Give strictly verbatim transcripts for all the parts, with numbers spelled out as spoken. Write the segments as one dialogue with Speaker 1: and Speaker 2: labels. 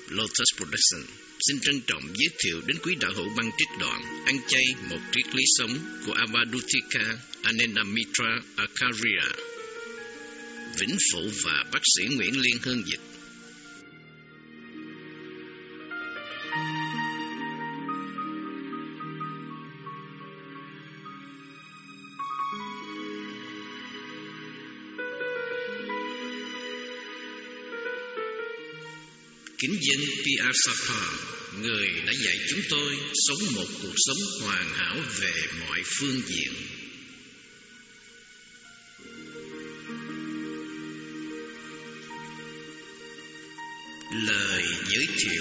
Speaker 1: Lotus Production xin trân trọng giới thiệu đến quý đạo hữu băng trích đoạn Ăn chay một triết lý sống của Avadutika Anandamitra Acharya, Vĩnh Phụ và bác sĩ Nguyễn Liên Hương dịch. Kính dân Piyasapa, người đã dạy chúng tôi sống một cuộc sống hoàn hảo về mọi phương diện. Lời giới thiệu.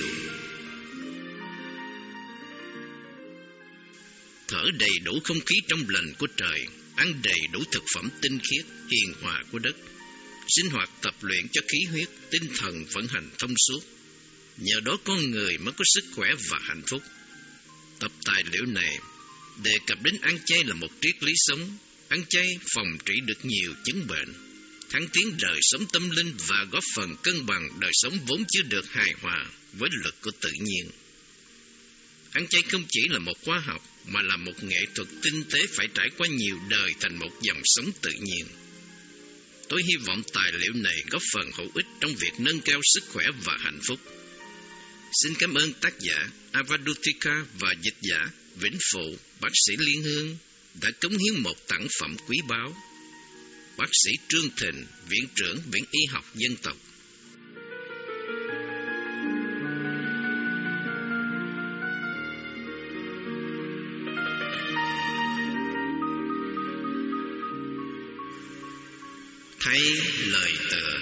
Speaker 1: Thở đầy đủ không khí trong lành của trời, ăn đầy đủ thực phẩm tinh khiết, hiền hòa của đất, sinh hoạt tập luyện cho khí huyết, tinh thần vận hành thông suốt. Nhờ đó con người mới có sức khỏe và hạnh phúc. Tập tài liệu này đề cập đến ăn chay là một triết lý sống. Ăn chay phòng trị được nhiều chứng bệnh, thăng tiến đời sống tâm linh và góp phần cân bằng đời sống vốn chưa được hài hòa với luật của tự nhiên. Ăn chay không chỉ là một khoa học mà là một nghệ thuật tinh tế phải trải qua nhiều đời thành một dòng sống tự nhiên. Tôi hy vọng tài liệu này góp phần hữu ích trong việc nâng cao sức khỏe và hạnh phúc. Xin cảm ơn tác giả Avadutika và dịch giả Vĩnh Phụ, bác sĩ Liên Hương đã cống hiến một tặng phẩm quý báu. Bác sĩ Trương Thịnh, Viện trưởng Viện Y học Dân tộc. Thay lời tựa.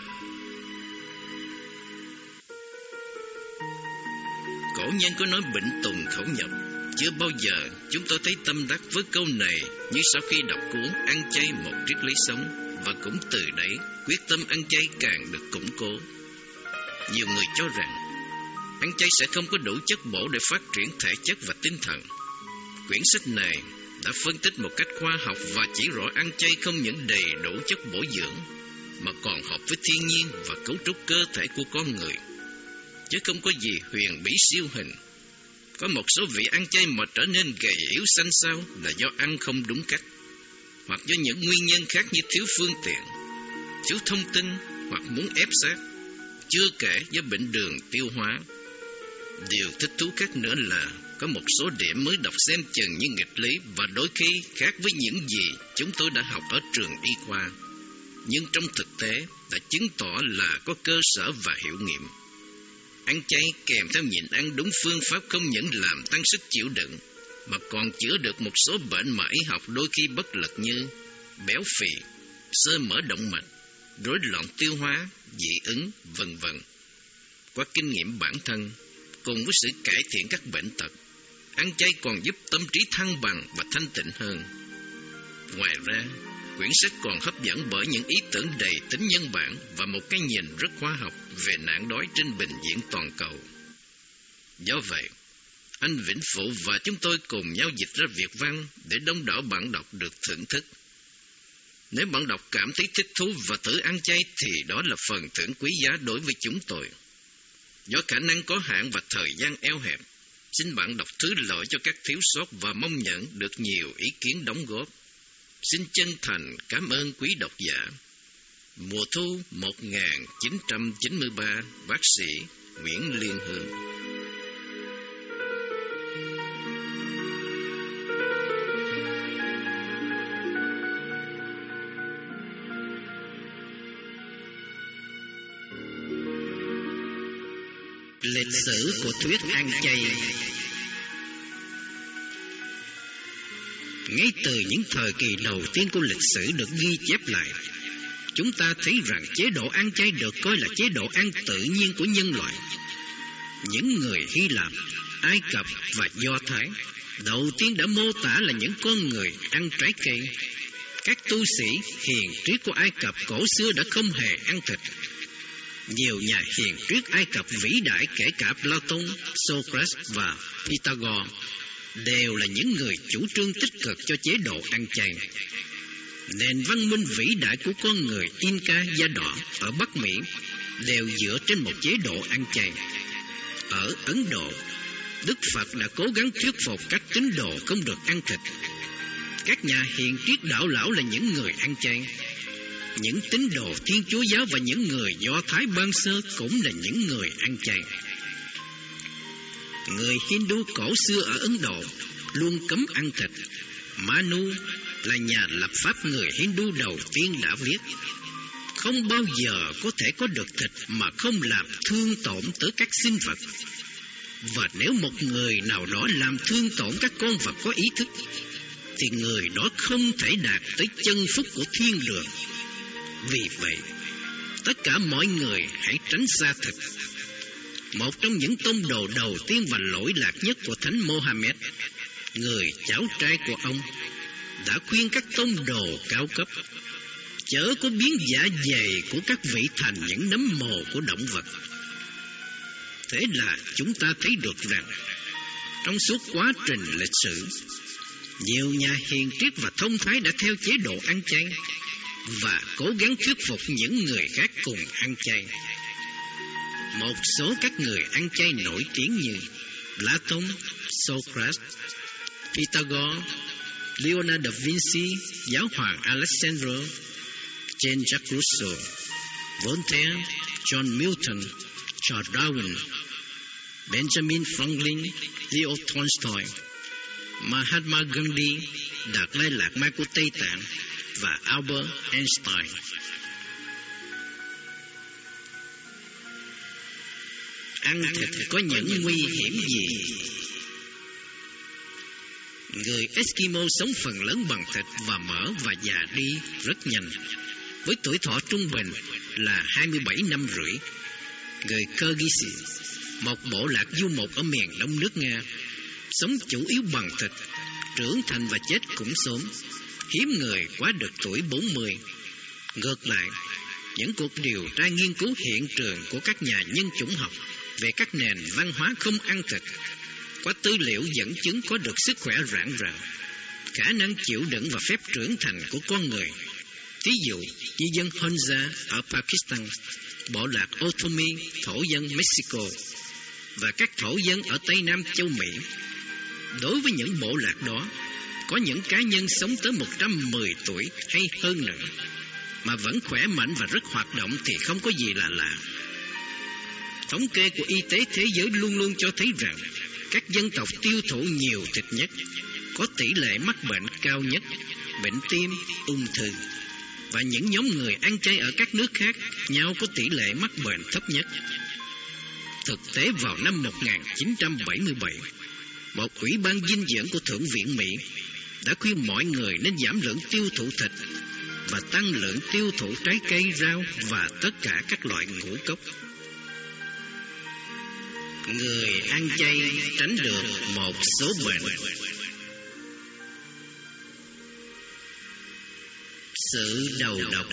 Speaker 1: Cổ nhân có nói bệnh tùng khẩu nhập. Chưa bao giờ chúng tôi thấy tâm đắc với câu này như sau khi đọc cuốn Ăn chay một triết lý sống, và cũng từ đấy quyết tâm ăn chay càng được củng cố. Nhiều người cho rằng ăn chay sẽ không có đủ chất bổ để phát triển thể chất và tinh thần. Quyển sách này đã phân tích một cách khoa học và chỉ rõ ăn chay không những đầy đủ chất bổ dưỡng mà còn hợp với thiên nhiên và cấu trúc cơ thể của con người, chứ không có gì huyền bí siêu hình. Có một số vị ăn chay mà trở nên gầy yếu xanh xao là do ăn không đúng cách, hoặc do những nguyên nhân khác như thiếu phương tiện, thiếu thông tin hoặc muốn ép sát, chưa kể do bệnh đường tiêu hóa. Điều thích thú khác nữa là có một số điểm mới đọc xem chừng như nghịch lý và đôi khi khác với những gì chúng tôi đã học ở trường y khoa, nhưng trong thực tế đã chứng tỏ là có cơ sở và hiệu nghiệm. Ăn chay kèm theo nhịn ăn đúng phương pháp không những làm tăng sức chịu đựng mà còn chữa được một số bệnh mà y học đôi khi bất lực như béo phì, xơ mỡ động mạch, rối loạn tiêu hóa, dị ứng, vân vân. Qua kinh nghiệm bản thân cùng với sự cải thiện các bệnh tật, ăn chay còn giúp tâm trí thăng bằng và thanh tịnh hơn. Ngoài ra, quyển sách còn hấp dẫn bởi những ý tưởng đầy tính nhân bản và một cái nhìn rất khoa học về nạn đói trên bình diện toàn cầu. Do vậy, anh Vĩnh Phụ và chúng tôi cùng nhau dịch ra Việt văn để đông đảo bạn đọc được thưởng thức. Nếu bạn đọc cảm thấy thích thú và thử ăn chay thì đó là phần thưởng quý giá đối với chúng tôi. Do khả năng có hạn và thời gian eo hẹp, xin bạn đọc thứ lỗi cho các thiếu sót và mong nhận được nhiều ý kiến đóng góp. Xin chân thành cảm ơn quý độc giả. Mùa thu một nghìn chín trăm chín mươi ba, bác sĩ Nguyễn Liên Hương. Lịch sử của thuyết ăn chay. Ngay từ những thời kỳ đầu tiên của lịch sử được ghi chép lại, chúng ta thấy rằng chế độ ăn chay được coi là chế độ ăn tự nhiên của nhân loại. Những người Hy Lạp, Ai Cập và Do Thái đầu tiên đã mô tả là những con người ăn trái cây. Các tu sĩ hiền triết của Ai Cập cổ xưa đã không hề ăn thịt. Nhiều nhà hiền triết Ai Cập vĩ đại kể cả Plato, Socrates và Pythagore đều là những người chủ trương tích cực cho chế độ ăn chay. Nền văn minh vĩ đại của con người Inca da đỏ ở Bắc Mỹ đều dựa trên một chế độ ăn chay. Ở Ấn Độ, Đức Phật đã cố gắng thuyết phục các tín đồ không được ăn thịt. Các nhà hiền triết đạo lão là những người ăn chay. Những tín đồ Thiên Chúa giáo và những người Do Thái ban sơ cũng là những người ăn chay. Người Hindu cổ xưa ở Ấn Độ luôn cấm ăn thịt. Manu là nhà lập pháp người Hindu đầu tiên đã viết: không bao giờ có thể có được thịt mà không làm thương tổn tới các sinh vật. Và nếu một người nào đó làm thương tổn các con vật có ý thức, thì người đó không thể đạt tới chân phúc của thiên đường. Vì vậy, tất cả mọi người hãy tránh xa thịt. Một trong những tông đồ đầu tiên và lỗi lạc nhất của Thánh Mohammed, người cháu trai của ông, đã khuyên các tông đồ cao cấp chớ có biến dạ dày của các vị thành những nấm mồ của động vật. Thế là chúng ta thấy được rằng trong suốt quá trình lịch sử, nhiều nhà hiền triết và thông thái đã theo chế độ ăn chay và cố gắng thuyết phục những người khác cùng ăn chay. Một số các người ăn chay nổi tiếng như Plato, Socrates, Pythagore, Leonardo da Vinci, giáo hoàng Alexander, Jean-Jacques Rousseau, Voltaire, John Milton, Charles Darwin, Benjamin Franklin, Leo Tolstoy, Mahatma Gandhi, Đạt Lai Lạt Ma của Tây Tạng và Albert Einstein. Ăn thịt có những nguy hiểm gì? Người Eskimo sống phần lớn bằng thịt và mỡ và già đi rất nhanh, với tuổi thọ trung bình là hai mươi bảy năm rưỡi. Người Kyrgyz, một bộ lạc du mục ở miền đông nước Nga, sống chủ yếu bằng thịt, trưởng thành và chết cũng sớm, hiếm người quá được tuổi bốn mươi. Ngược lại, những cuộc điều tra nghiên cứu hiện trường của các nhà nhân chủng học về các nền văn hóa không ăn thịt có tư liệu dẫn chứng có được sức khỏe rạng rỡ, khả năng chịu đựng và phép trưởng thành của con người. Ví dụ như dân Honza ở Pakistan, bộ lạc Otomi, thổ dân Mexico và các thổ dân ở Tây Nam châu Mỹ. Đối với những bộ lạc đó, có những cá nhân sống tới một trăm mười tuổi hay hơn nữa mà vẫn khỏe mạnh và rất hoạt động thì không có gì là lạ. Thống kê của Y tế Thế giới luôn luôn cho thấy rằng các dân tộc tiêu thụ nhiều thịt nhất có tỷ lệ mắc bệnh cao nhất, bệnh tim, ung thư. Và những nhóm người ăn chay ở các nước khác nhau có tỷ lệ mắc bệnh thấp nhất. Thực tế vào năm một nghìn chín trăm bảy mươi bảy, một ủy ban dinh dưỡng của Thượng viện Mỹ đã khuyên mọi người nên giảm lượng tiêu thụ thịt và tăng lượng tiêu thụ trái cây, rau và tất cả các loại ngũ cốc. Người ăn chay tránh được một số bệnh. Sự đầu độc.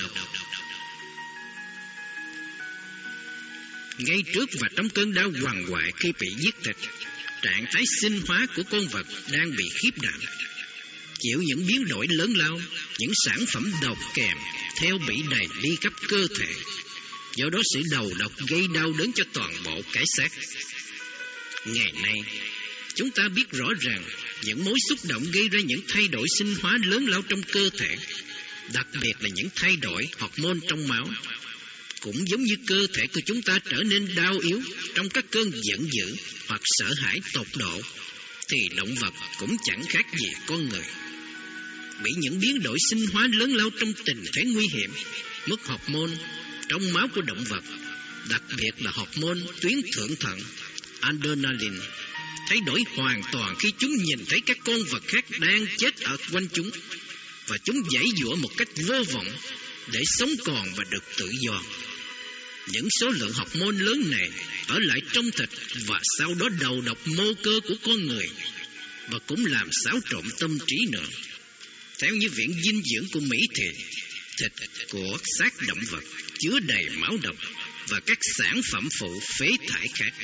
Speaker 1: Ngay trước và trong cơn đau hoàng hoại khi bị giết thịt, trạng thái sinh hóa của con vật đang bị khiếp đảm, chịu những biến đổi lớn lao, những sản phẩm độc kèm theo bị đầy đi khắp cơ thể. Do đó sự đầu độc gây đau đớn cho toàn bộ cái xác. Ngày nay, chúng ta biết rõ rằng những mối xúc động gây ra những thay đổi sinh hóa lớn lao trong cơ thể, đặc biệt là những thay đổi hormone trong máu. Cũng giống như cơ thể của chúng ta trở nên đau yếu trong các cơn giận dữ hoặc sợ hãi tột độ, thì động vật cũng chẳng khác gì con người. Bị những biến đổi sinh hóa lớn lao trong tình thế nguy hiểm, mức hormone trong máu của động vật, đặc biệt là hormone tuyến thượng thận, adrenaline, thay đổi hoàn toàn khi chúng nhìn thấy các con vật khác đang chết ở quanh chúng, và chúng giãy giụa một cách vô vọng để sống còn và được tự do. Những số lượng hormone lớn này ở lại trong thịt và sau đó đầu độc mô cơ của con người, và cũng làm xáo trộn tâm trí nữa. Theo như Viện Dinh dưỡng của Mỹ thì thịt của xác động vật chứa đầy máu độc và các sản phẩm phụ phế thải khác.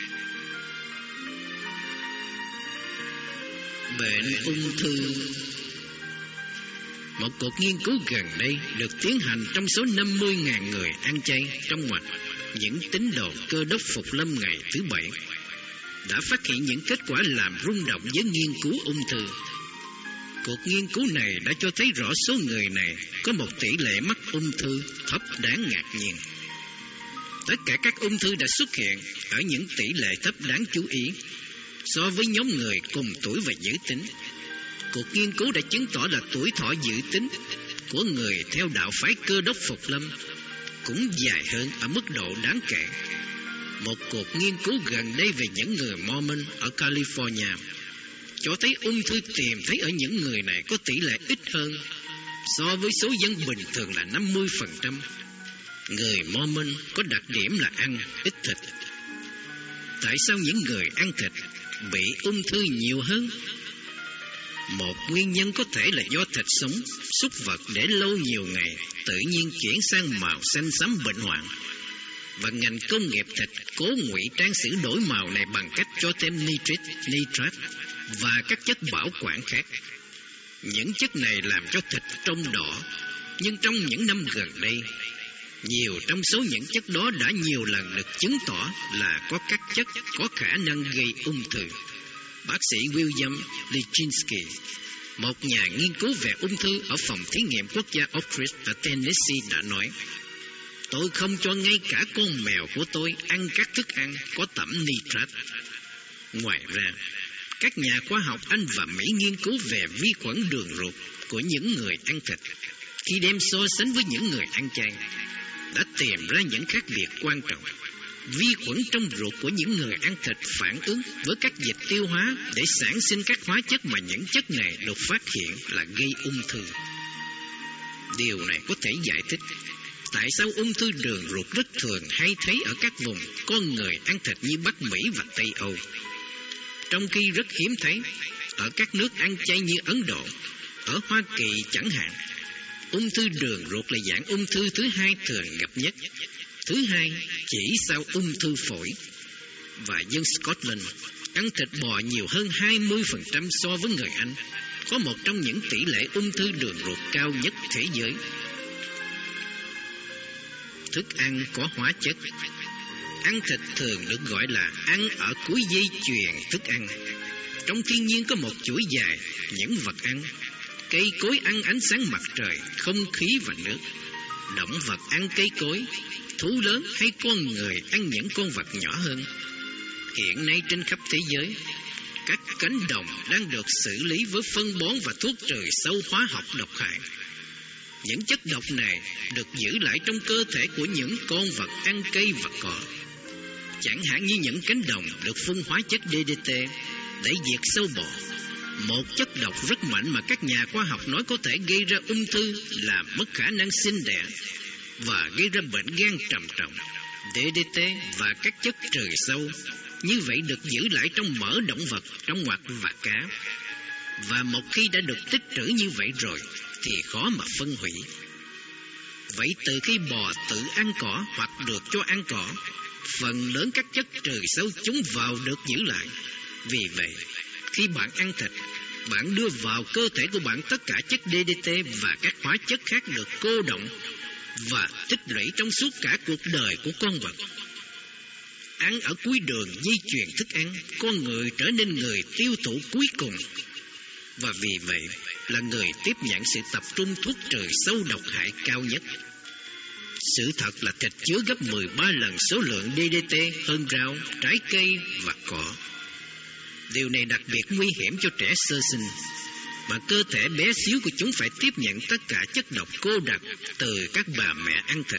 Speaker 1: Bệnh ung thư. Một cuộc nghiên cứu gần đây được tiến hành trong số năm mươi nghìn người ăn chay trong ngoặc những tín đồ Cơ đốc Phục Lâm ngày thứ Bảy đã phát hiện những kết quả làm rung động với nghiên cứu ung thư. Cuộc nghiên cứu này đã cho thấy rõ số người này có một tỷ lệ mắc ung thư thấp đáng ngạc nhiên. Tất cả các ung thư đã xuất hiện ở những tỷ lệ thấp đáng chú ý so với nhóm người cùng tuổi và giới tính. Cuộc nghiên cứu đã chứng tỏ là tuổi thọ dự tính của người theo đạo phái Cơ đốc Phục Lâm cũng dài hơn ở mức độ đáng kể. Một cuộc nghiên cứu gần đây về những người Mormon ở California cho thấy ung thư tìm thấy ở những người này có tỷ lệ ít hơn so với số dân bình thường là năm mươi phần trăm. Người Mormon có đặc điểm là ăn ít thịt. Tại sao những người ăn thịt bị ung thư nhiều hơn? Một nguyên nhân có thể là do thịt sống súc vật để lâu nhiều ngày tự nhiên chuyển sang màu xanh xám bệnh hoạn, và ngành công nghiệp thịt cố ngụy trang sự đổi màu này bằng cách cho thêm nitrit, nitrat và các chất bảo quản khác. Những chất này làm cho thịt trông đỏ, nhưng trong những năm gần đây, nhiều trong số những chất đó đã nhiều lần được chứng tỏ là có các chất có khả năng gây ung thư. Bác sĩ William Lichinsky, một nhà nghiên cứu về ung thư ở phòng thí nghiệm quốc gia Oak Ridge ở Tennessee đã nói: "Tôi không cho ngay cả con mèo của tôi ăn các thức ăn có tẩm nitrat." Ngoài ra, các nhà khoa học Anh và Mỹ nghiên cứu về vi khuẩn đường ruột của những người ăn thịt khi đem so sánh với những người ăn chay, đã tìm ra những khác biệt quan trọng. Vi khuẩn trong ruột của những người ăn thịt phản ứng với các dịch tiêu hóa để sản sinh các hóa chất mà những chất này được phát hiện là gây ung thư. Điều này có thể giải thích tại sao ung thư đường ruột rất thường hay thấy ở các vùng con người ăn thịt như Bắc Mỹ và Tây Âu, trong khi rất hiếm thấy ở các nước ăn chay như Ấn Độ. Ở Hoa Kỳ chẳng hạn, ung thư đường ruột là dạng ung thư thứ hai thường gặp nhất, thứ hai chỉ sau ung thư phổi. Và dân Scotland ăn thịt bò nhiều hơn hai mươi phần trăm so với người Anh, có một trong những tỷ lệ ung thư đường ruột cao nhất thế giới. Thức ăn có hóa chất. Ăn thịt thường được gọi là ăn ở cuối dây chuyền thức ăn. Trong thiên nhiên có một chuỗi dài những vật ăn. Cây cối ăn ánh sáng mặt trời, không khí và nước. Động vật ăn cây cối, thú lớn hay con người ăn những con vật nhỏ hơn. Hiện nay trên khắp thế giới, các cánh đồng đang được xử lý với phân bón và thuốc trừ sâu hóa học độc hại. Những chất độc này được giữ lại trong cơ thể của những con vật ăn cây và cỏ. Chẳng hạn như những cánh đồng được phun hóa chất đê đê tê để diệt sâu bọ, một chất độc rất mạnh mà các nhà khoa học nói có thể gây ra ung thư, làm mất khả năng sinh đẻ và gây ra bệnh gan trầm trọng. đê đê tê và các chất trừ sâu như vậy được giữ lại trong mỡ động vật, trong ngoặc và cá. Và một khi đã được tích trữ như vậy rồi thì khó mà phân hủy. Vậy từ khi bò tự ăn cỏ hoặc được cho ăn cỏ, phần lớn các chất trừ sâu chúng vào được giữ lại. Vì vậy, khi bạn ăn thịt, bạn đưa vào cơ thể của bạn tất cả chất đê đê tê và các hóa chất khác được cô đọng và tích lũy trong suốt cả cuộc đời của con vật. Ăn ở cuối đường dây chuyền thức ăn, con người trở nên người tiêu thụ cuối cùng, và vì vậy là người tiếp nhận sự tập trung thuốc trừ sâu độc hại cao nhất. Sự thật là thịt chứa gấp mười ba lần số lượng đê đê tê hơn rau, trái cây và cỏ. Điều này đặc biệt nguy hiểm cho trẻ sơ sinh, mà cơ thể bé xíu của chúng phải tiếp nhận tất cả chất độc cô đặc từ các bà mẹ ăn thịt.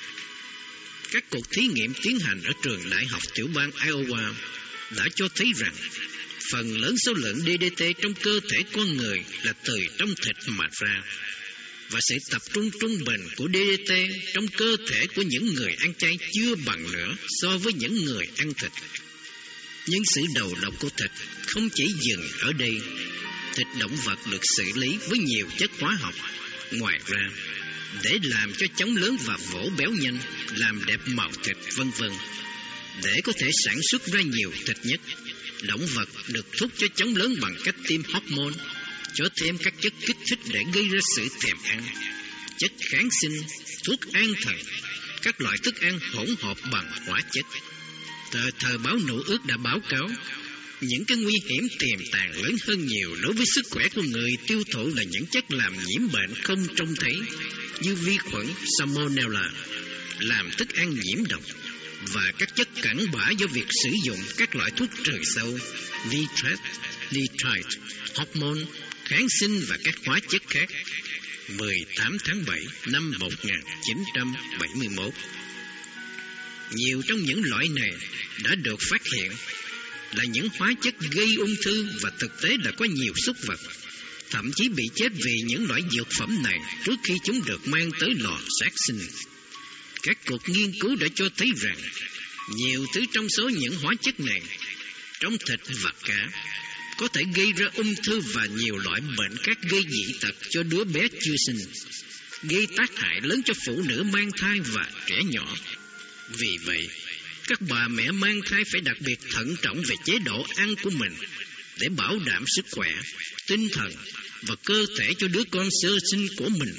Speaker 1: Các cuộc thí nghiệm tiến hành ở trường đại học tiểu bang Iowa đã cho thấy rằng phần lớn số lượng đê đê tê trong cơ thể con người là từ trong thịt mà ra, và sự tập trung trung bình của đê đê tê trong cơ thể của những người ăn chay chưa bằng nữa so với những người ăn thịt. Nhưng sự đầu độc của thịt không chỉ dừng ở đây. Thịt động vật được xử lý với nhiều chất hóa học. Ngoài ra, để làm cho chóng lớn và vỗ béo nhanh, làm đẹp màu thịt vân vân, để có thể sản xuất ra nhiều thịt nhất, động vật được thúc cho chóng lớn bằng cách tiêm hormone, cho thêm các chất kích thích để gây ra sự thèm ăn, chất kháng sinh, thuốc an thần, các loại thức ăn hỗn hợp bằng hóa chất.
Speaker 2: Tờ Thời báo Nữ ước đã báo cáo những cái nguy hiểm tiềm tàng lớn hơn nhiều đối với sức khỏe của người tiêu thụ là những chất làm nhiễm bệnh không trông thấy như vi khuẩn Salmonella, làm thức ăn nhiễm độc, và các chất cặn bã do việc sử dụng các loại thuốc trừ sâu, nitrate, nitrite, hormone, kháng sinh và các hóa chất khác. mười tám tháng bảy năm một nghìn chín trăm bảy mươi mốt. Nhiều trong những loại này đã được phát hiện là những hóa chất gây ung thư, và thực tế là có nhiều súc vật thậm chí bị chết vì những loại dược phẩm này trước khi chúng được mang tới lò sát sinh. Các cuộc nghiên cứu đã cho thấy rằng nhiều thứ trong số những hóa chất này trong thịt và cá có thể gây ra ung thư và nhiều loại bệnh khác gây dị tật cho đứa bé chưa sinh, gây tác hại lớn cho phụ nữ mang thai và trẻ nhỏ. Vì vậy, các bà mẹ mang thai phải đặc biệt thận trọng về chế độ ăn của mình để bảo đảm sức khỏe, tinh thần và cơ thể cho đứa con sơ sinh của mình.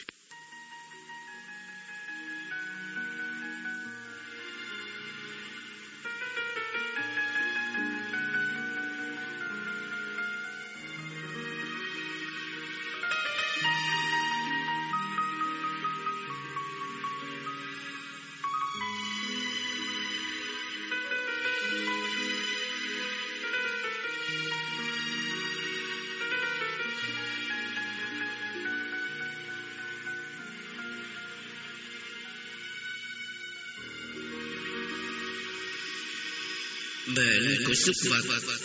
Speaker 2: Bệnh của súc vật.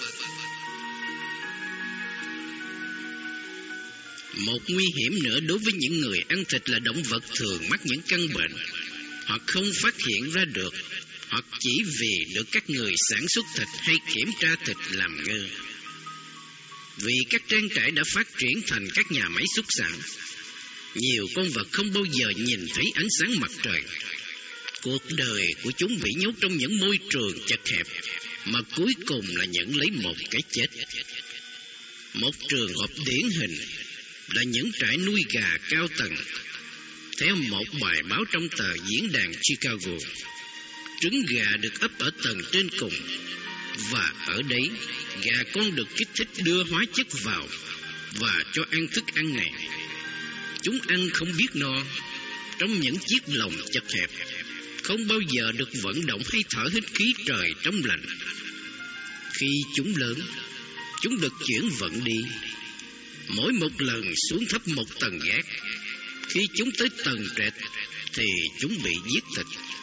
Speaker 2: Một nguy hiểm nữa đối với những người ăn thịt là động vật thường mắc những căn bệnh hoặc không phát hiện ra được, hoặc chỉ vì được các người sản xuất thịt hay kiểm tra thịt làm ngơ. Vì các trang trại đã phát triển thành các nhà máy xúc sản, nhiều con vật không bao giờ nhìn thấy ánh sáng mặt trời. Cuộc đời của chúng bị nhốt trong những môi trường chật hẹp, mà cuối cùng là nhận lấy một cái chết. Một trường hợp điển hình là những trại nuôi gà cao tầng. Theo một bài báo trong tờ diễn đàn Chicago, trứng gà được ấp ở tầng trên cùng, và ở đấy gà con được kích thích đưa hóa chất vào và cho ăn thức ăn này. Chúng ăn không biết no trong những chiếc lồng chật hẹp, không bao giờ được vận động hay thở hít khí trời trong lành. Khi chúng lớn, chúng được chuyển vận đi. Mỗi một lần xuống thấp một tầng gác, khi chúng tới tầng trệt thì chúng bị giết thịt.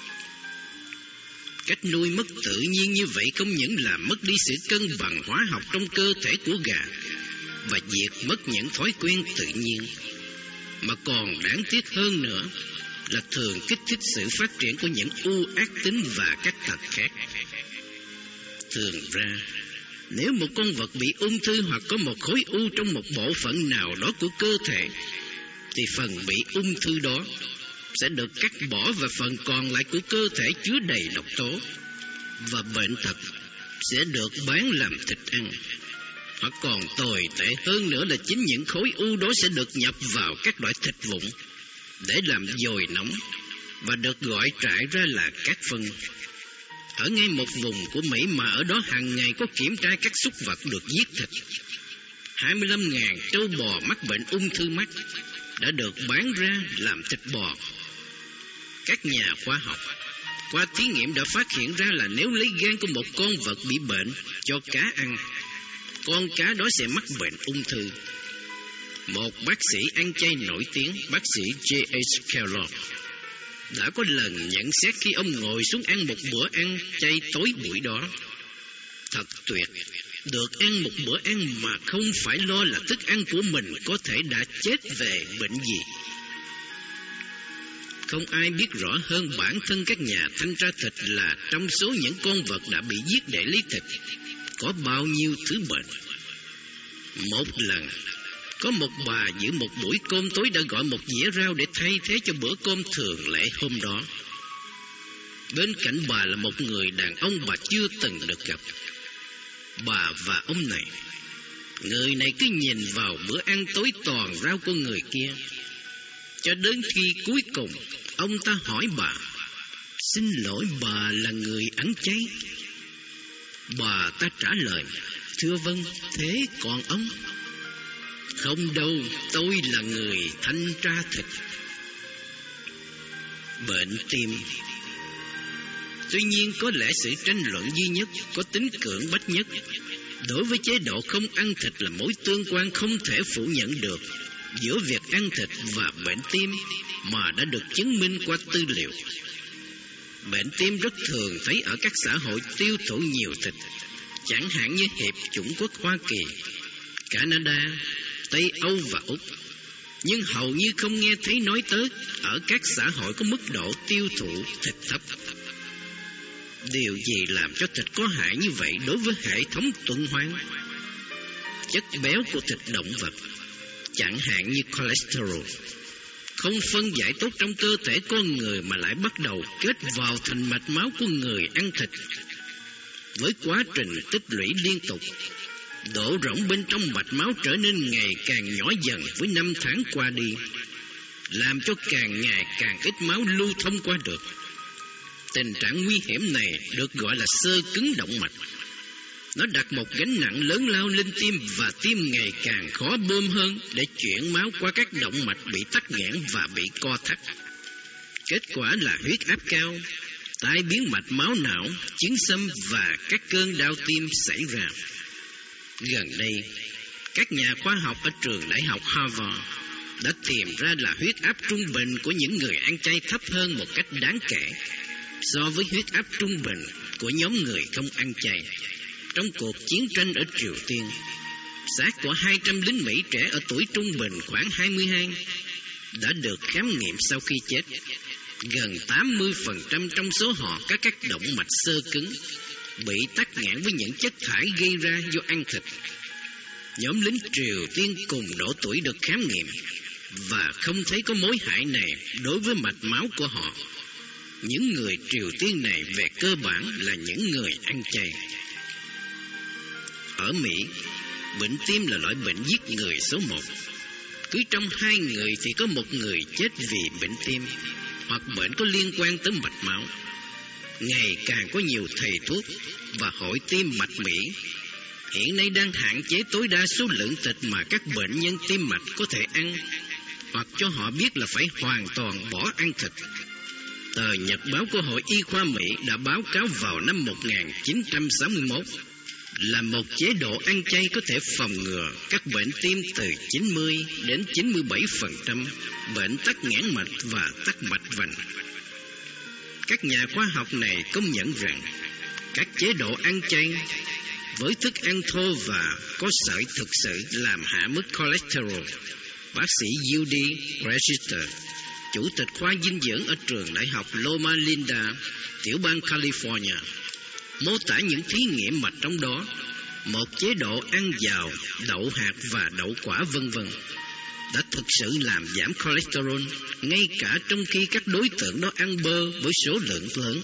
Speaker 2: Cách nuôi mất tự nhiên như vậy không những làm mất đi sự cân bằng hóa học trong cơ thể của gà và diệt mất những thói quen tự nhiên, mà còn đáng tiếc hơn nữa là thường kích thích sự phát triển của những u ác tính và các tật khác. Thường ra, nếu một con vật bị ung thư hoặc có một khối u trong một bộ phận nào đó của cơ thể, thì phần bị ung thư đó sẽ được cắt bỏ và phần còn lại của cơ thể chứa đầy độc tố và bệnh tật sẽ được bán làm thịt ăn. Hoặc còn tồi tệ hơn nữa là chính những khối u đó sẽ được nhập vào các loại thịt vụn để làm dồi nóng và được gọi trại ra là các phân. Ở ngay một vùng của Mỹ mà ở đó hàng ngày có kiểm tra các súc vật được giết thịt, hai mươi lăm nghìn trâu bò mắc bệnh ung thư mắt đã được bán ra làm thịt bò. Các nhà khoa học qua thí nghiệm đã phát hiện ra là nếu lấy gan của một con vật bị bệnh cho cá ăn, con cá đó sẽ mắc bệnh ung thư. Một bác sĩ ăn chay nổi tiếng, bác sĩ J H Kellogg, đã có lần nhận xét khi ông ngồi xuống ăn một bữa ăn chay tối buổi đó. Thật tuyệt, được ăn một bữa ăn mà không phải lo là thức ăn của mình có thể đã chết về bệnh gì. Không ai biết rõ hơn bản thân các nhà thanh tra thịt là trong số những con vật đã bị giết để lấy thịt, có bao nhiêu thứ bệnh. Một lần, có một bà giữ một buổi cơm tối đã gọi một dĩa rau để thay thế cho bữa cơm thường lệ hôm đó. Bên cạnh bà là một người đàn ông bà chưa từng được gặp. Bà và ông này, người này cứ nhìn vào bữa ăn tối toàn rau của người kia, cho đến khi cuối cùng ông ta hỏi bà: Xin lỗi, bà là người ăn chay. Bà ta trả lời: Thưa vâng, thế còn ông? Không đâu, tôi là người thanh tra thịt. Bệnh tim. Tuy nhiên, có lẽ sự tranh luận duy nhất có tính cưỡng bách nhất đối với chế độ không ăn thịt là mối tương quan không thể phủ nhận được giữa việc ăn thịt và bệnh tim mà đã được chứng minh qua tư liệu. Bệnh tim rất thường thấy ở các xã hội tiêu thụ nhiều thịt, chẳng hạn như Hiệp chủng quốc Hoa Kỳ, Canada, Tây Âu và Úc, nhưng hầu như không nghe thấy nói tới ở các xã hội có mức độ tiêu thụ thịt thấp. Điều gì làm cho thịt có hại như vậy đối với hệ thống tuần hoàn? Chất béo của thịt động vật, chẳng hạn như cholesterol, không phân giải tốt trong cơ thể con người mà lại bắt đầu kết vào thành mạch máu của người ăn thịt. Với quá trình tích lũy liên tục, độ rỗng bên trong mạch máu trở nên ngày càng nhỏ dần với năm tháng qua đi, làm cho càng ngày càng ít máu lưu thông qua được. Tình trạng nguy hiểm này được gọi là xơ cứng động mạch. Nó đặt một gánh nặng lớn lao lên tim và tim ngày càng khó bơm hơn để chuyển máu qua các động mạch bị tắc nghẽn và bị co thắt. Kết quả là huyết áp cao, tai biến mạch máu não, chứng xâm và các cơn đau tim xảy ra. Gần đây, các nhà khoa học ở trường đại học Harvard đã tìm ra là huyết áp trung bình của những người ăn chay thấp hơn một cách đáng kể so với huyết áp trung bình của nhóm người không ăn chay. Trong cuộc chiến tranh ở Triều Tiên, xác của hai trăm lính Mỹ trẻ ở tuổi trung bình khoảng hai mươi hai đã được khám nghiệm sau khi chết. Gần tám mươi phần trăm trong số họ có các động mạch xơ cứng, bị tắc nghẽn với những chất thải gây ra do ăn thịt. Nhóm lính Triều Tiên cùng độ tuổi được khám nghiệm và không thấy có mối hại này đối với mạch máu của họ. Những người Triều Tiên này về cơ bản là những người ăn chay. Ở Mỹ, bệnh tim là loại bệnh giết người số một. Cứ trong hai người thì có một người chết vì bệnh tim hoặc bệnh có liên quan tới mạch máu. Ngày càng có nhiều thầy thuốc và hội tim mạch Mỹ hiện nay đang hạn chế tối đa số lượng thịt mà các bệnh nhân tim mạch có thể ăn, hoặc cho họ biết là phải hoàn toàn bỏ ăn thịt. Tờ Nhật báo của Hội Y khoa Mỹ đã báo cáo vào năm một nghìn chín trăm sáu mươi mốt là một chế độ ăn chay có thể phòng ngừa các bệnh tim từ chín mươi đến chín mươi bảy phần trăm bệnh tắc nghẽn mạch và tắc mạch vành. Các nhà khoa học này công nhận rằng các chế độ ăn chay với thức ăn thô và có sợi thực sự làm hạ mức cholesterol. Bác sĩ Judy Register, chủ tịch khoa dinh dưỡng ở trường đại học Loma Linda, tiểu bang California, mô tả những thí nghiệm mà trong đó một chế độ ăn giàu đậu hạt và đậu quả vân vân đã thực sự làm giảm cholesterol, ngay cả trong khi các đối tượng đó ăn bơ với số lượng lớn.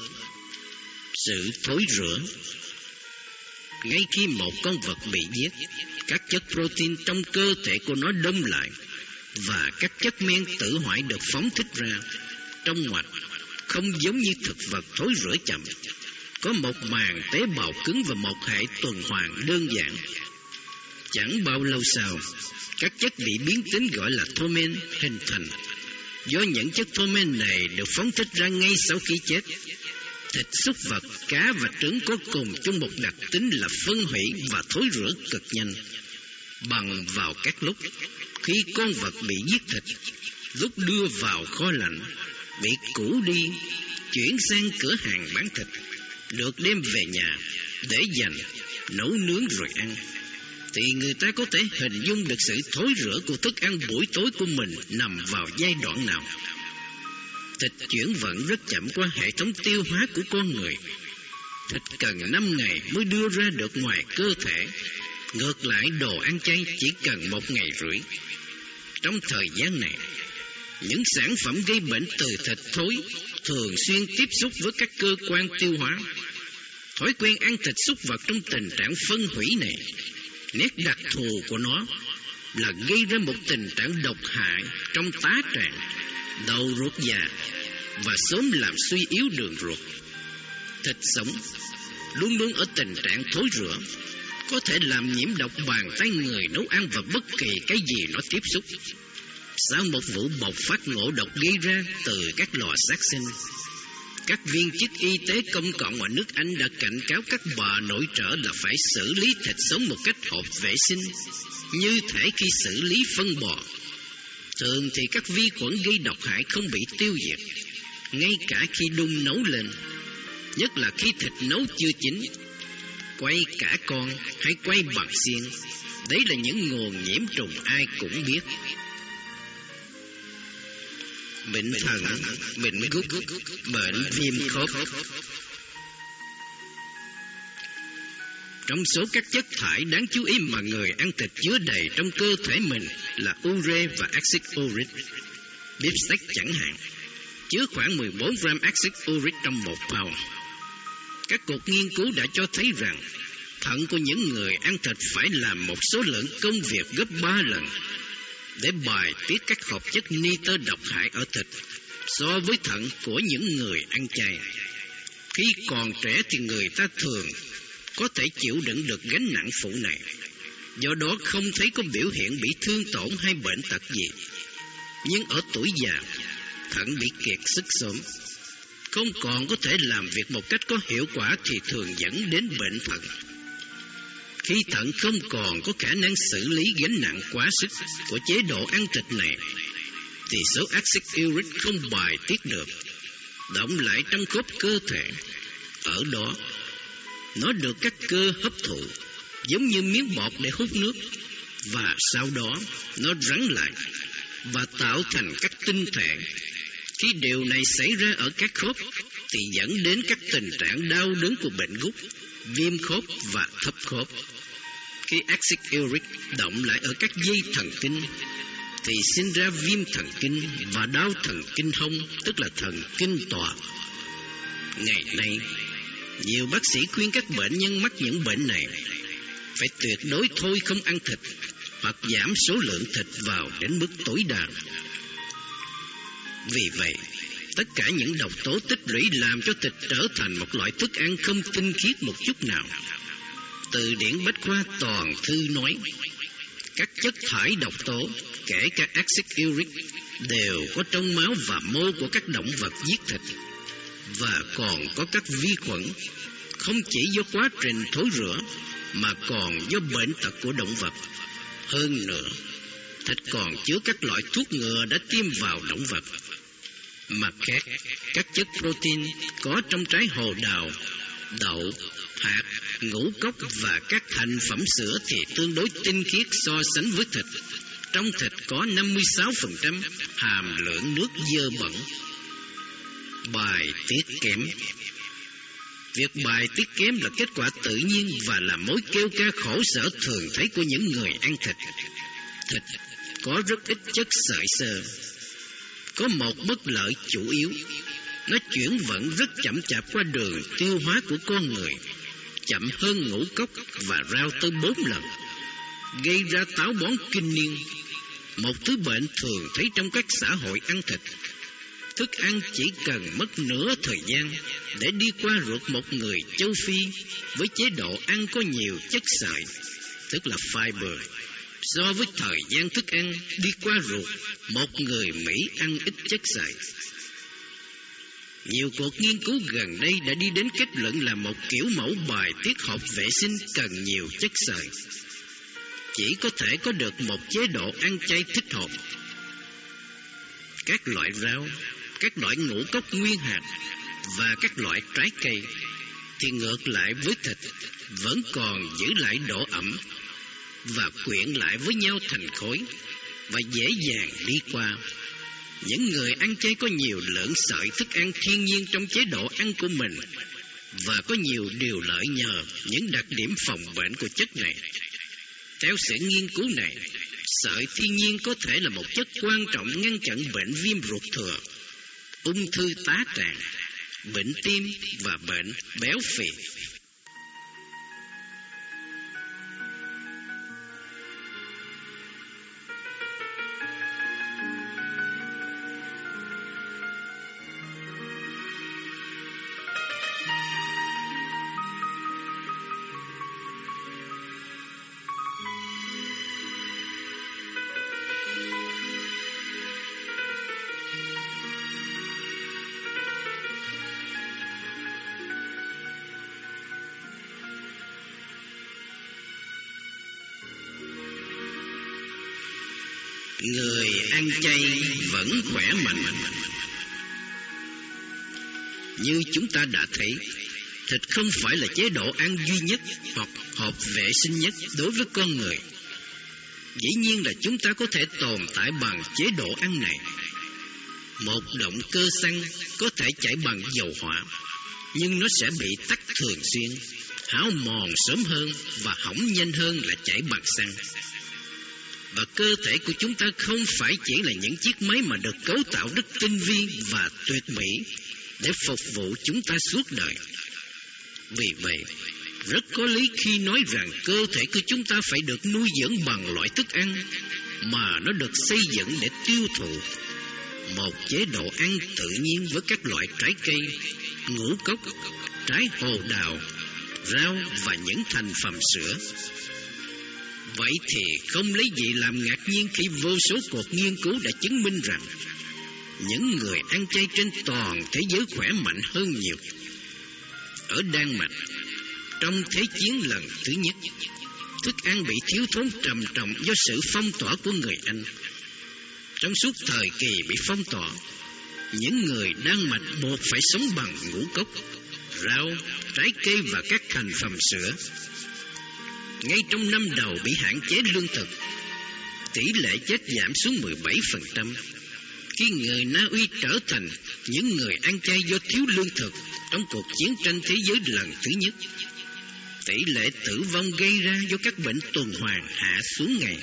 Speaker 2: Sự thối rữa. Ngay khi một con vật bị giết, các chất protein trong cơ thể của nó đông lại và các chất men tự hoại được phóng thích ra. Trong mạch, không giống như thực vật thối rữa chậm, có một màng tế bào cứng và một hệ tuần hoàn đơn giản. Chẳng bao lâu sau, các chất bị biến tính gọi là thomen hình thành. Do những chất thomen này được phóng thích ra ngay sau khi chết. Thịt súc vật, cá và trứng có cùng chung một đặc tính là phân hủy và thối rữa cực nhanh. Bằng vào các lúc khi con vật bị giết thịt, lúc đưa vào kho lạnh, bị cũ đi, chuyển sang cửa hàng bán thịt, được đem về nhà để dành, nấu nướng rồi ăn, thì người ta có thể hình dung được sự thối rữa của thức ăn buổi tối của mình nằm vào giai đoạn nào. Thịt chuyển vận rất chậm qua hệ thống tiêu hóa của con người. Thịt cần năm ngày mới đưa ra được ngoài cơ thể. Ngược lại, đồ ăn chay chỉ cần một ngày rưỡi. Trong thời gian này, những sản phẩm gây bệnh từ thịt thối thường xuyên tiếp xúc với các cơ quan tiêu hóa. Thói quen ăn thịt súc vật trong tình trạng phân hủy này, nét đặc thù của nó là gây ra một tình trạng độc hại trong tá tràng, đầu ruột già, và sớm làm suy yếu đường ruột. Thịt sống luôn luôn ở tình trạng thối rữa, có thể làm nhiễm độc bàn tay người nấu ăn và bất kỳ cái gì nó tiếp xúc. Sau một vụ bộc phát ngộ độc gây ra từ các lò sát sinh, các viên chức y tế công cộng ở nước Anh đã cảnh cáo các bà nội trợ là phải xử lý thịt sống một cách hợp vệ sinh, như thể khi xử lý phân bò. Thường thì các vi khuẩn gây độc hại không bị tiêu diệt, ngay cả khi đun nấu lên, nhất là khi thịt nấu chưa chín. Quay cả con hay quay bằng xiên, đấy là những nguồn nhiễm trùng ai cũng biết. Bệnh thận, bệnh gút, bệnh viêm khớp. Trong số các chất thải đáng chú ý mà người ăn thịt chứa đầy trong cơ thể mình là ure và axit uric. Beefsteak chẳng hạn chứa khoảng mười bốn gram axit uric trong một pound. Các cuộc nghiên cứu đã cho thấy rằng thận của những người ăn thịt phải làm một số lượng công việc gấp ba lần để bài tiết các hợp chất nitơ độc hại ở thịt so với thận của những người ăn chay. Khi còn trẻ thì người ta thường có thể chịu đựng được gánh nặng phụ này, do đó không thấy có biểu hiện bị thương tổn hay bệnh tật gì. Nhưng ở tuổi già, thận bị kiệt sức sớm, không còn có thể làm việc một cách có hiệu quả thì thường dẫn đến bệnh thận. Khi thận không còn có khả năng xử lý gánh nặng quá sức của chế độ ăn thịt này, thì số axit uric không bài tiết được, đọng lại trong khớp cơ thể. Ở đó, nó được các cơ hấp thụ giống như miếng bọt để hút nước, và sau đó nó rắn lại và tạo thành các tinh thể. Khi điều này xảy ra ở các khớp thì dẫn đến các tình trạng đau đớn của bệnh gút, viêm khớp và thấp khớp. Khi axit uric đọng lại ở các dây thần kinh thì sinh ra viêm thần kinh và đau thần kinh hông, tức là thần kinh tọa. Ngày nay, nhiều bác sĩ khuyên các bệnh nhân mắc những bệnh này phải tuyệt đối thôi không ăn thịt hoặc giảm số lượng thịt vào đến mức tối đa. Vì vậy, tất cả những độc tố tích lũy làm cho thịt trở thành một loại thức ăn không tinh khiết một chút nào. Từ điển Bách khoa toàn thư nói, các chất thải độc tố, kể cả axit uric, đều có trong máu và mô của các động vật giết thịt, và còn có các vi khuẩn, không chỉ do quá trình thối rữa mà còn do bệnh tật của động vật. Hơn nữa, thịt còn chứa các loại thuốc ngừa đã tiêm vào động vật. Mặt khác, các chất protein có trong trái hồ đào, đậu, hạt, ngũ cốc và các thành phẩm sữa thì tương đối tinh khiết so sánh với thịt. Trong thịt có năm mươi sáu phần trăm hàm lượng nước dơ bẩn. Bài tiết kém. Việc bài tiết kém là kết quả tự nhiên và là mối kêu ca khổ sở thường thấy của những người ăn thịt. Thịt có rất ít chất sợi xơ. Có một bất lợi chủ yếu, nó chuyển vận rất chậm chạp qua đường tiêu hóa của con người, chậm hơn ngũ cốc và rau tới bốn lần, gây ra táo bón kinh niên, một thứ bệnh thường thấy trong các xã hội ăn thịt. Thức ăn chỉ cần mất nửa thời gian để đi qua ruột một người châu Phi với chế độ ăn có nhiều chất sợi, tức là fiber, so với thời gian thức ăn đi qua ruột một người Mỹ ăn ít chất sợi. Nhiều cuộc nghiên cứu gần đây đã đi đến kết luận là một kiểu mẫu bài tiết hợp vệ sinh cần nhiều chất sợi. Chỉ có thể có được một chế độ ăn chay thích hợp. Các loại rau, các loại ngũ cốc nguyên hạt và các loại trái cây thì ngược lại với thịt vẫn còn giữ lại độ ẩm và quyện lại với nhau thành khối và dễ dàng đi qua. Những người ăn chay có nhiều lượng sợi thức ăn thiên nhiên trong chế độ ăn của mình và có nhiều điều lợi nhờ những đặc điểm phòng bệnh của chất này. Theo sự nghiên cứu này, sợi thiên nhiên có thể là một chất quan trọng ngăn chặn bệnh viêm ruột thừa, ung thư tá tràng, bệnh tim và bệnh béo phì. người ăn chay vẫn khỏe mạnh. Như chúng ta đã thấy, thịt không phải là chế độ ăn duy nhất hoặc hợp vệ sinh nhất đối với con người. Dĩ nhiên là chúng ta có thể tồn tại bằng chế độ ăn này. Một động cơ xăng có thể chạy bằng dầu hỏa, nhưng nó sẽ bị tắc thường xuyên, hao mòn sớm hơn và hỏng nhanh hơn là chạy bằng xăng. Và cơ thể của chúng ta không phải chỉ là những chiếc máy mà được cấu tạo rất tinh vi và tuyệt mỹ để phục vụ chúng ta suốt đời. Vì vậy, rất có lý khi nói rằng cơ thể của chúng ta phải được nuôi dưỡng bằng loại thức ăn mà nó được xây dựng để tiêu thụ. Một chế độ ăn tự nhiên với các loại trái cây, ngũ cốc, trái hồ đào, rau và những thành phẩm sữa. Vậy thì không lấy gì làm ngạc nhiên khi vô số cuộc nghiên cứu đã chứng minh rằng những người ăn chay trên toàn thế giới khỏe mạnh hơn nhiều. Ở Đan Mạch, trong Thế chiến lần thứ nhất, thức ăn bị thiếu thốn trầm trọng do sự phong tỏa của người Anh. Trong suốt thời kỳ bị phong tỏa, những người Đan Mạch buộc phải sống bằng ngũ cốc, rau, trái cây và các thành phẩm sữa. Ngay trong năm đầu bị hạn chế lương thực, tỷ lệ chết giảm xuống mười bảy phần trăm. Khi người Na Uy trở thành những người ăn chay do thiếu lương thực trong cuộc chiến tranh thế giới lần thứ nhất, tỷ lệ tử vong gây ra do các bệnh tuần hoàn hạ xuống ngày.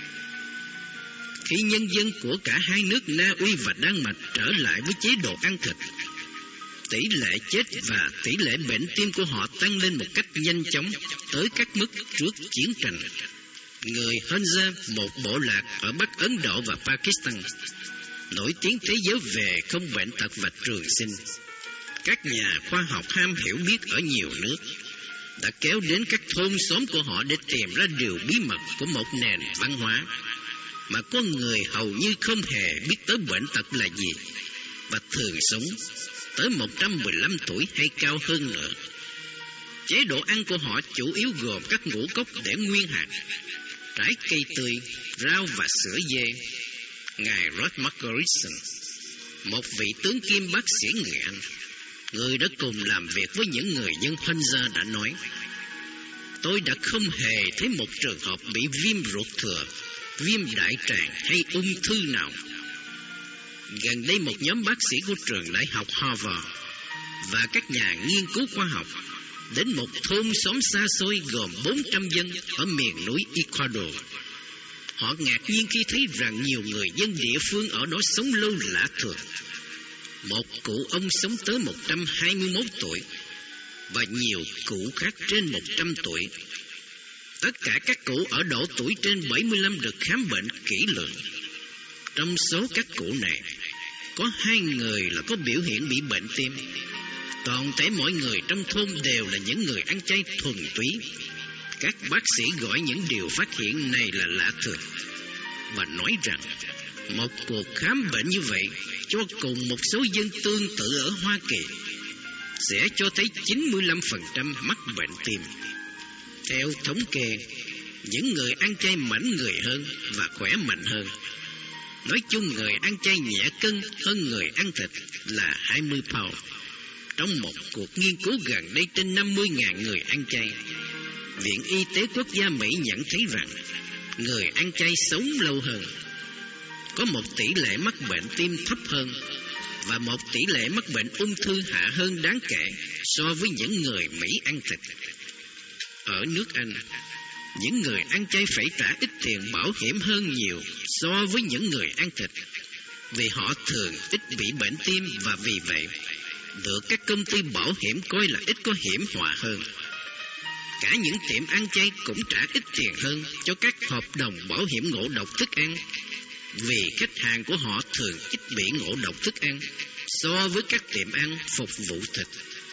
Speaker 2: Khi nhân dân của cả hai nước Na Uy và Đan Mạch trở lại với chế độ ăn thịt, tỷ lệ chết và tỷ lệ bệnh tim của họ tăng lên một cách nhanh chóng tới các mức trước chiến tranh. Người Hunza, một bộ lạc ở Bắc Ấn Độ và Pakistan, nổi tiếng thế giới về không bệnh tật và trường sinh. Các nhà khoa học ham hiểu biết ở nhiều nước đã kéo đến các thôn xóm của họ để tìm ra điều bí mật của một nền văn hóa mà con người hầu như không hề biết tới bệnh tật là gì, và thường sống tới một trăm mười lăm tuổi hay cao hơn nữa. Chế độ ăn của họ chủ yếu gồm các ngũ cốc để nguyên hạt, trái cây tươi, rau và sữa dê. Ngài Rod Margerson, một vị tướng kim bác sĩ người Anh, người đã cùng làm việc với những người dân Hunza, đã nói: "Tôi đã không hề thấy một trường hợp bị viêm ruột thừa, viêm đại tràng hay ung thư nào." Gần đây, một nhóm bác sĩ của trường đại học Harvard và các nhà nghiên cứu khoa học đến một thôn xóm xa xôi gồm bốn trăm dân ở miền núi Ecuador. Họ ngạc nhiên khi thấy rằng nhiều người dân địa phương ở đó sống lâu lạ thường. Một cụ ông sống tới một trăm hai mươi mốt tuổi và nhiều cụ khác trên một trăm tuổi. Tất cả các cụ ở độ tuổi trên bảy mươi lăm được khám bệnh kỹ lưỡng. Trong số các cụ này, có hai người là có biểu hiện bị bệnh tim. Toàn thể mọi người trong thôn đều là những người ăn chay thuần túy. Các bác sĩ gọi những điều phát hiện này là lạ thường và nói rằng một cuộc khám bệnh như vậy cho cùng một số dân tương tự ở Hoa Kỳ sẽ cho thấy chín mươi lăm phần trăm mắc bệnh tim. Theo thống kê, những người ăn chay mảnh người hơn và khỏe mạnh hơn. Nói chung, người ăn chay nhẹ cân hơn người ăn thịt là hai mươi pound. Trong một cuộc nghiên cứu gần đây trên năm mươi nghìn người ăn chay, Viện Y tế Quốc gia Mỹ nhận thấy rằng người ăn chay sống lâu hơn, có một tỷ lệ mắc bệnh tim thấp hơn và một tỷ lệ mắc bệnh ung thư hạ hơn đáng kể so với những người Mỹ ăn thịt. Ở nước Anh, những người ăn chay phải trả ít tiền bảo hiểm hơn nhiều so với những người ăn thịt, vì họ thường ít bị bệnh tim và vì vậy được các công ty bảo hiểm coi là ít có hiểm họa hơn. Cả những tiệm ăn chay cũng trả ít tiền hơn cho các hợp đồng bảo hiểm ngộ độc thức ăn, vì khách hàng của họ thường ít bị ngộ độc thức ăn so với các tiệm ăn phục vụ thịt.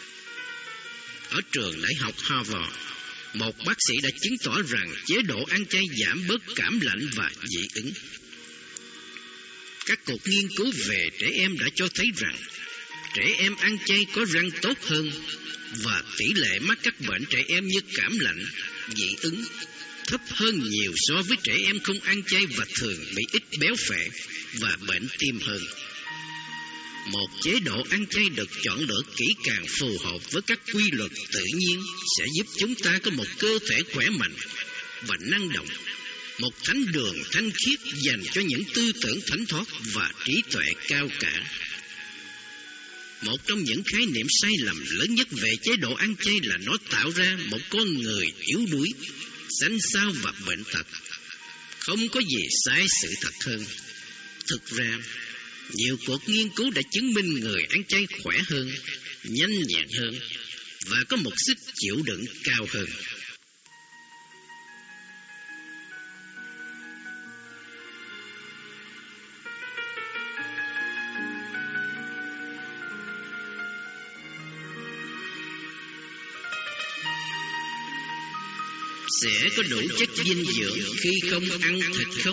Speaker 2: Ở trường đại học Harvard, một bác sĩ đã chứng tỏ rằng chế độ ăn chay giảm bớt cảm lạnh và dị ứng. Các cuộc nghiên cứu về trẻ em đã cho thấy rằng trẻ em ăn chay có răng tốt hơn và tỷ lệ mắc các bệnh trẻ em như cảm lạnh, dị ứng, thấp hơn nhiều so với trẻ em không ăn chay và thường bị ít béo phệ và bệnh tim hơn. Một chế độ ăn chay được chọn lựa kỹ càng phù hợp với các quy luật tự nhiên sẽ giúp chúng ta có một cơ thể khỏe mạnh và năng động, một thánh đường thanh khiết dành cho những tư tưởng thánh thoát và trí tuệ cao cả. Một trong những khái niệm sai lầm lớn nhất về chế độ ăn chay là nó tạo ra một con người yếu đuối, xanh xao và bệnh tật. Không có gì sai sự thật hơn. Thực ra, nhiều cuộc nghiên cứu đã chứng minh người ăn chay khỏe hơn, nhanh nhẹn hơn và có một sức chịu đựng cao hơn. Sẽ có đủ chất dinh dưỡng khi không ăn thịt không?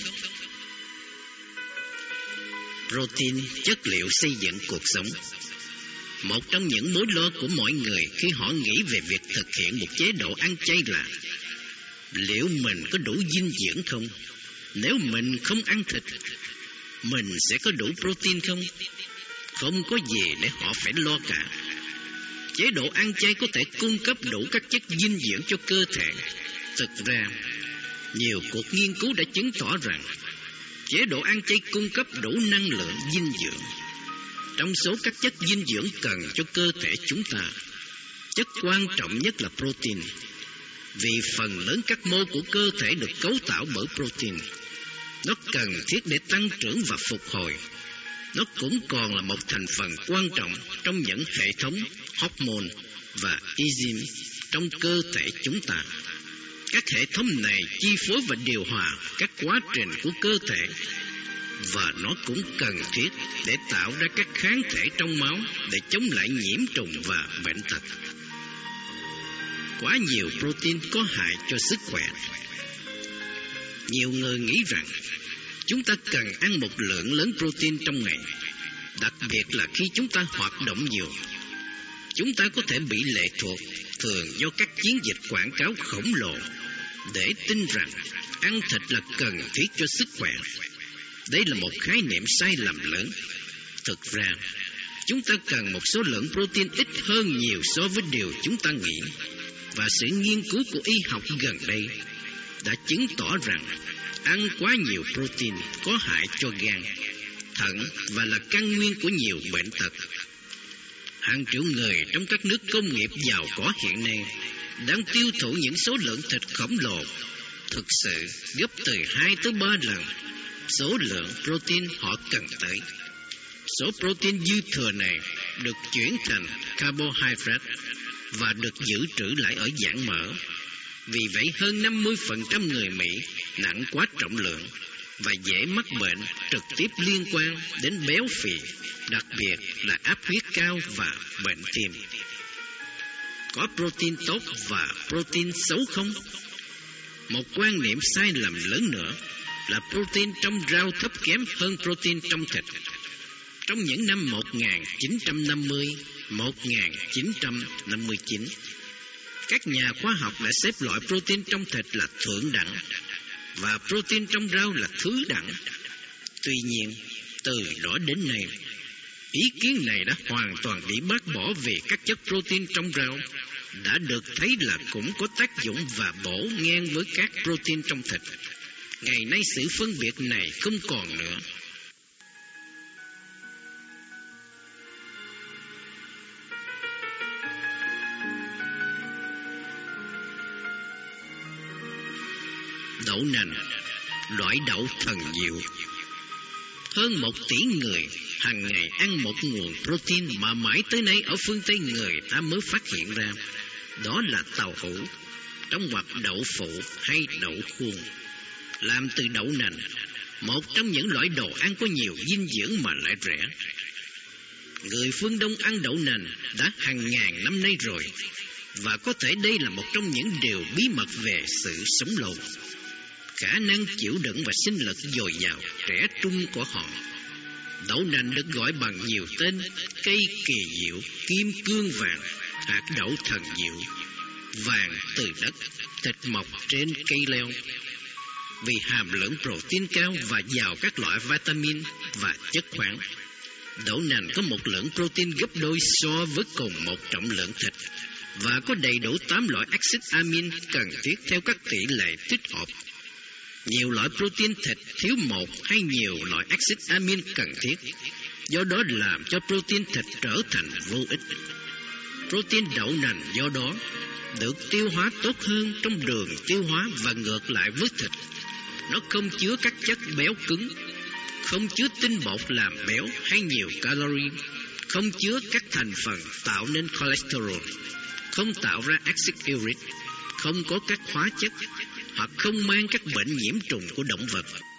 Speaker 2: Protein, chất liệu xây dựng cuộc sống. Một trong những mối lo của mọi người khi họ nghĩ về việc thực hiện một chế độ ăn chay là liệu mình có đủ dinh dưỡng không? Nếu mình không ăn thịt, mình sẽ có đủ protein không? Không có gì để họ phải lo cả. Chế độ ăn chay có thể cung cấp đủ các chất dinh dưỡng cho cơ thể. Thực ra, nhiều cuộc nghiên cứu đã chứng tỏ rằng chế độ ăn chay cung cấp đủ năng lượng dinh dưỡng. Trong số các chất dinh dưỡng cần cho cơ thể chúng ta, chất quan trọng nhất là protein. Vì phần lớn các mô của cơ thể được cấu tạo bởi protein. Nó cần thiết để tăng trưởng và phục hồi. Nó cũng còn là một thành phần quan trọng trong những hệ thống hormone và enzyme trong cơ thể chúng ta. Các hệ thống này chi phối và điều hòa các quá trình của cơ thể, và nó cũng cần thiết để tạo ra các kháng thể trong máu để chống lại nhiễm trùng và bệnh tật. Quá nhiều protein có hại cho sức khỏe. Nhiều người nghĩ rằng chúng ta cần ăn một lượng lớn protein trong ngày, đặc biệt là khi chúng ta hoạt động nhiều. Chúng ta có thể bị lệ thuộc, thường do các chiến dịch quảng cáo khổng lồ, để tin rằng ăn thịt là cần thiết cho sức khỏe. Đây là một khái niệm sai lầm lớn. Thực ra, chúng ta cần một số lượng protein ít hơn nhiều so với điều chúng ta nghĩ. Và sự nghiên cứu của y học gần đây đã chứng tỏ rằng ăn quá nhiều protein có hại cho gan, thận và là căn nguyên của nhiều bệnh tật. Hàng triệu người trong các nước công nghiệp giàu có hiện nay đang tiêu thụ những số lượng thịt khổng lồ, thực sự gấp từ hai tới ba lần số lượng protein họ cần tới. Số protein dư thừa này được chuyển thành carbohydrate và được dự trữ lại ở dạng mỡ. Vì vậy hơn năm mươi phần trăm người Mỹ nặng quá trọng lượng và dễ mắc bệnh trực tiếp liên quan đến béo phì, đặc biệt là áp huyết cao và bệnh tim. Có protein tốt và protein xấu không? Một quan niệm sai lầm lớn nữa là protein trong rau thấp kém hơn protein trong thịt. Trong những năm một nghìn chín trăm năm mươi đến một nghìn chín trăm năm mươi chín, các nhà khoa học đã xếp loại protein trong thịt là thượng đẳng và protein trong rau là thứ đẳng. Tuy nhiên, từ đó đến nay, ý kiến này đã hoàn toàn bị bác bỏ vì các chất protein trong rau đã được thấy là cũng có tác dụng và bổ ngang với các protein trong thịt. Ngày nay sự phân biệt này không còn nữa. Đậu nành, loại đậu thần diệu. Hơn một tỷ người hàng ngày ăn một nguồn protein mà mãi tới nay ở phương Tây người ta mới phát hiện ra. Đó là tàu hũ, trong ngoặc đậu phụ hay đậu khuôn, làm từ đậu nành, một trong những loại đồ ăn có nhiều dinh dưỡng mà lại rẻ. Người phương Đông ăn đậu nành đã hàng ngàn năm nay rồi, và có thể đây là một trong những điều bí mật về sự sống lâu. Khả năng chịu đựng và sinh lực dồi dào, trẻ trung của họ. Đậu nành được gọi bằng nhiều tên: cây kỳ diệu, kim cương vàng, hạt đậu thần diệu, vàng từ đất, thịt mọc trên cây leo. Vì hàm lượng protein cao và giàu các loại vitamin và chất khoáng. Đậu nành có một lượng protein gấp đôi so với cùng một trọng lượng thịt và có đầy đủ tám loại axit amin cần thiết theo các tỷ lệ thích hợp. Nhiều loại protein thịt thiếu một hay nhiều loại axit amin cần thiết, do đó làm cho protein thịt trở thành vô ích. Protein đậu nành do đó được tiêu hóa tốt hơn trong đường tiêu hóa và ngược lại với thịt. Nó không chứa các chất béo cứng, không chứa tinh bột làm béo hay nhiều calorie, không chứa các thành phần tạo nên cholesterol, không tạo ra axit uric, không có các hóa chất, hoặc không mang các bệnh nhiễm trùng của động vật.